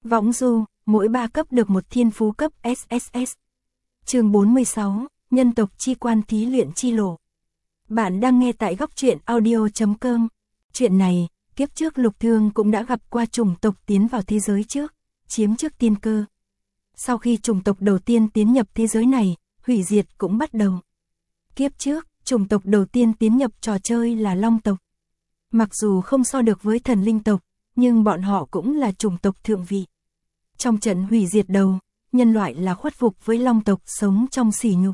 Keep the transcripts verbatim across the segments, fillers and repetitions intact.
Võng du, mỗi ba cấp được một thiên phú cấp ét ét ét. Chương bốn mươi sáu, nhân tộc chi quan thí luyện chi lộ. Bạn đang nghe tại góc truyện audio chấm com. Chuyện này, kiếp trước Lục Thương cũng đã gặp qua chủng tộc tiến vào thế giới trước, chiếm trước tiên cơ. Sau khi chủng tộc đầu tiên tiến nhập thế giới này, hủy diệt cũng bắt đầu. Kiếp trước, chủng tộc đầu tiên tiến nhập trò chơi là Long tộc. Mặc dù không so được với thần linh tộc, nhưng bọn họ cũng là chủng tộc thượng vị. Trong trận hủy diệt đầu, nhân loại là khuất phục với Long tộc sống trong sỉ nhục.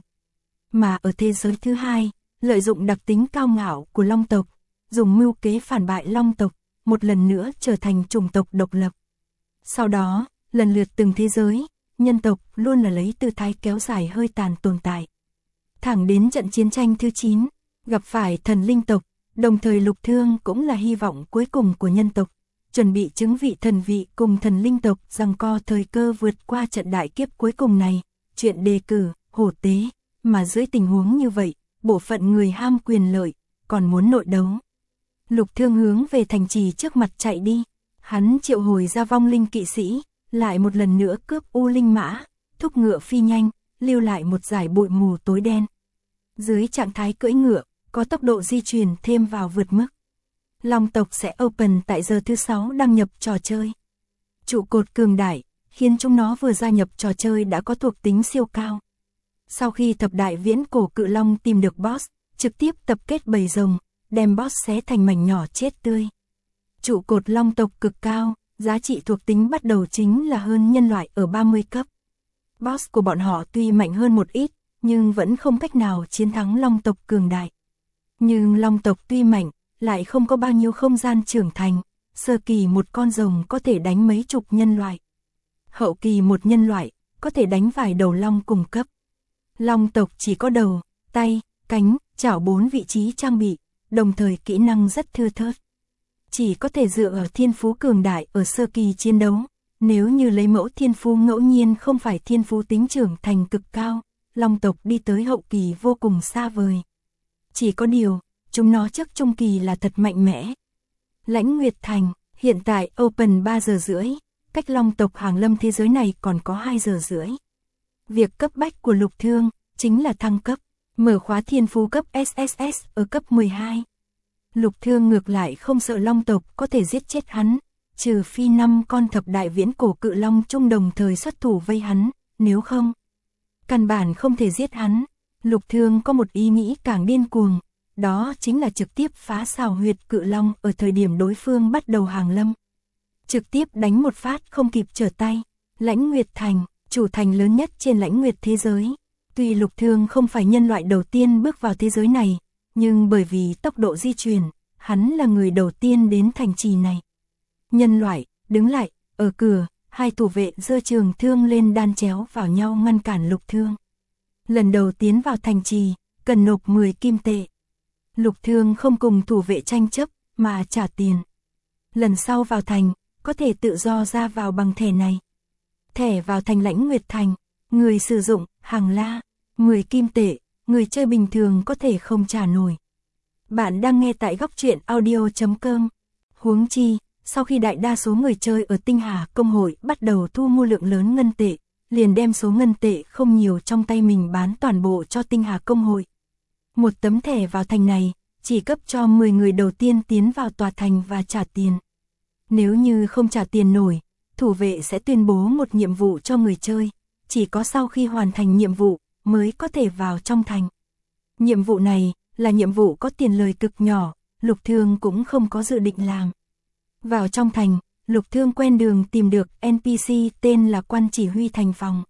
Mà ở thế giới thứ hai, lợi dụng đặc tính cao ngạo của Long tộc, dùng mưu kế phản bại Long tộc, một lần nữa trở thành chủng tộc độc lập. Sau đó, lần lượt từng thế giới, nhân tộc luôn là lấy tư thái kéo dài hơi tàn tồn tại. Thẳng đến trận chiến tranh thứ chín, gặp phải thần linh tộc, đồng thời Lục Thương cũng là hy vọng cuối cùng của nhân tộc, chuẩn bị chứng vị thần vị cùng thần linh tộc giằng co thời cơ vượt qua trận đại kiếp cuối cùng này, chuyện đề cử, hổ tế, mà dưới tình huống như vậy, bộ phận người ham quyền lợi, còn muốn nội đấu. Lục Thương hướng về thành trì trước mặt chạy đi, hắn triệu hồi ra vong linh kỵ sĩ, lại một lần nữa cướp u linh mã, thúc ngựa phi nhanh, lưu lại một dải bụi mù tối đen. Dưới trạng thái cưỡi ngựa, có tốc độ di chuyển thêm vào vượt mức. Long tộc sẽ open tại giờ thứ sáu đăng nhập trò chơi. Trụ cột cường đại, khiến chúng nó vừa gia nhập trò chơi đã có thuộc tính siêu cao. Sau khi thập đại viễn cổ cự long tìm được boss, trực tiếp tập kết bầy rồng, đem boss xé thành mảnh nhỏ chết tươi. Trụ cột long tộc cực cao, giá trị thuộc tính bắt đầu chính là hơn nhân loại ở ba mươi cấp. Boss của bọn họ tuy mạnh hơn một ít, nhưng vẫn không cách nào chiến thắng long tộc cường đại. Nhưng long tộc tuy mạnh, lại không có bao nhiêu không gian trưởng thành, sơ kỳ một con rồng có thể đánh mấy chục nhân loại. Hậu kỳ một nhân loại, có thể đánh vài đầu long cùng cấp. Long tộc chỉ có đầu, tay, cánh, chảo bốn vị trí trang bị, đồng thời kỹ năng rất thưa thớt. Chỉ có thể dựa ở thiên phú cường đại ở sơ kỳ chiến đấu, nếu như lấy mẫu thiên phú ngẫu nhiên không phải thiên phú tính trưởng thành cực cao, long tộc đi tới hậu kỳ vô cùng xa vời. Chỉ có điều, chúng nó trước trung kỳ là thật mạnh mẽ. Lãnh Nguyệt Thành, hiện tại open ba giờ rưỡi, cách long tộc hàng lâm thế giới này còn có hai giờ rưỡi. Việc cấp bách của Lục Thương, chính là thăng cấp, mở khóa thiên phú cấp ét ét ét ở cấp mười hai. Lục Thương ngược lại không sợ long tộc có thể giết chết hắn, trừ phi năm con thập đại viễn cổ cự long chung đồng thời xuất thủ vây hắn, nếu không, căn bản không thể giết hắn. Lục Thương có một ý nghĩ càng điên cuồng, đó chính là trực tiếp phá xào huyệt cự long ở thời điểm đối phương bắt đầu hàng lâm. Trực tiếp đánh một phát không kịp trở tay. Lãnh Nguyệt Thành, chủ thành lớn nhất trên lãnh nguyệt thế giới. Tuy Lục Thương không phải nhân loại đầu tiên bước vào thế giới này, nhưng bởi vì tốc độ di chuyển, hắn là người đầu tiên đến thành trì này. Nhân loại, đứng lại, ở cửa, hai thủ vệ giơ trường thương lên đan chéo vào nhau ngăn cản Lục Thương. Lần đầu tiến vào thành trì, cần nộp mười kim tệ. Lục Thương không cùng thủ vệ tranh chấp, mà trả tiền. Lần sau vào thành, có thể tự do ra vào bằng thẻ này. Thẻ vào thành Lãnh Nguyệt Thành, người sử dụng, hàng la, mười kim tệ, người chơi bình thường có thể không trả nổi. Bạn đang nghe tại góc truyện audio chấm com. Huống chi, sau khi đại đa số người chơi ở Tinh Hà Công hội bắt đầu thu mua lượng lớn ngân tệ, liền đem số ngân tệ không nhiều trong tay mình bán toàn bộ cho Tinh Hà Công hội. Một tấm thẻ vào thành này, chỉ cấp cho mười người đầu tiên tiến vào tòa thành và trả tiền. Nếu như không trả tiền nổi, thủ vệ sẽ tuyên bố một nhiệm vụ cho người chơi, chỉ có sau khi hoàn thành nhiệm vụ, mới có thể vào trong thành. Nhiệm vụ này, là nhiệm vụ có tiền lời cực nhỏ, Lục Thương cũng không có dự định làm. Vào trong thành, Lục Thương quen đường tìm được en pê xê tên là quan chỉ huy thành phòng.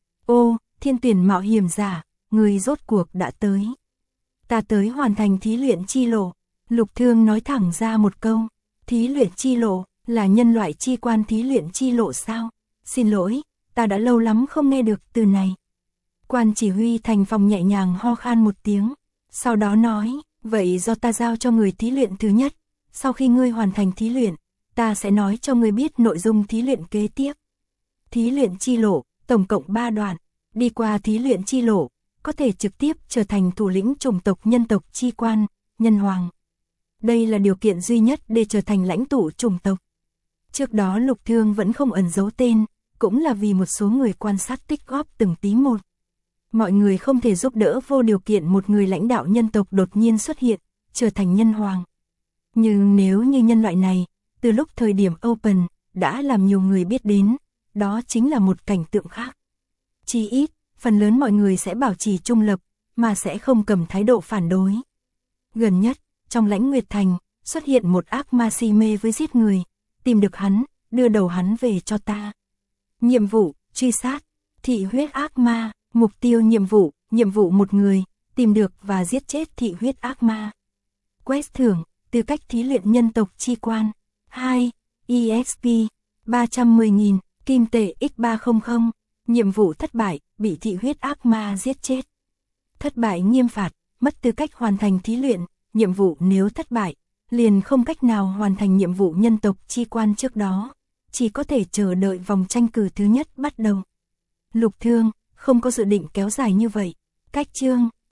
Ô, thiên tuyển mạo hiểm giả, người rốt cuộc đã tới. Ta tới hoàn thành thí luyện chi lộ. Lục Thương nói thẳng ra một câu, thí luyện chi lộ, là nhân loại chi quan thí luyện chi lộ sao? Xin lỗi, ta đã lâu lắm không nghe được từ này. Quan chỉ huy thành phòng nhẹ nhàng ho khan một tiếng, sau đó nói, vậy do ta giao cho người thí luyện thứ nhất, sau khi ngươi hoàn thành thí luyện, ta sẽ nói cho ngươi biết nội dung thí luyện kế tiếp. Thí luyện chi lộ, tổng cộng ba đoạn, đi qua thí luyện chi lộ, có thể trực tiếp trở thành thủ lĩnh chủng tộc nhân tộc chi quan, nhân hoàng. Đây là điều kiện duy nhất để trở thành lãnh tụ chủng tộc. Trước đó Lục Thương vẫn không ẩn giấu tên, cũng là vì một số người quan sát tích góp từng tí một. Mọi người không thể giúp đỡ vô điều kiện một người lãnh đạo nhân tộc đột nhiên xuất hiện, trở thành nhân hoàng. Nhưng nếu như nhân loại này, từ lúc thời điểm Open, đã làm nhiều người biết đến, đó chính là một cảnh tượng khác. Chỉ ít, phần lớn mọi người sẽ bảo trì trung lập, mà sẽ không cầm thái độ phản đối. Gần nhất, trong Lãnh Nguyệt Thành, xuất hiện một ác ma si mê với giết người, tìm được hắn, đưa đầu hắn về cho ta. Nhiệm vụ, truy sát, thị huyết ác ma, mục tiêu nhiệm vụ, nhiệm vụ một người, tìm được và giết chết thị huyết ác ma. Quest thưởng, tư cách thí luyện nhân tộc chi quan. hai. e ích pê, ba trăm mười nghìn, kim tệ x ba trăm. Nhiệm vụ thất bại, bị thị huyết ác ma giết chết. Thất bại nghiêm phạt, mất tư cách hoàn thành thí luyện, nhiệm vụ nếu thất bại, liền không cách nào hoàn thành nhiệm vụ nhân tộc chi quan trước đó, chỉ có thể chờ đợi vòng tranh cử thứ nhất bắt đầu. Lục Thương không có dự định kéo dài như vậy, cách chương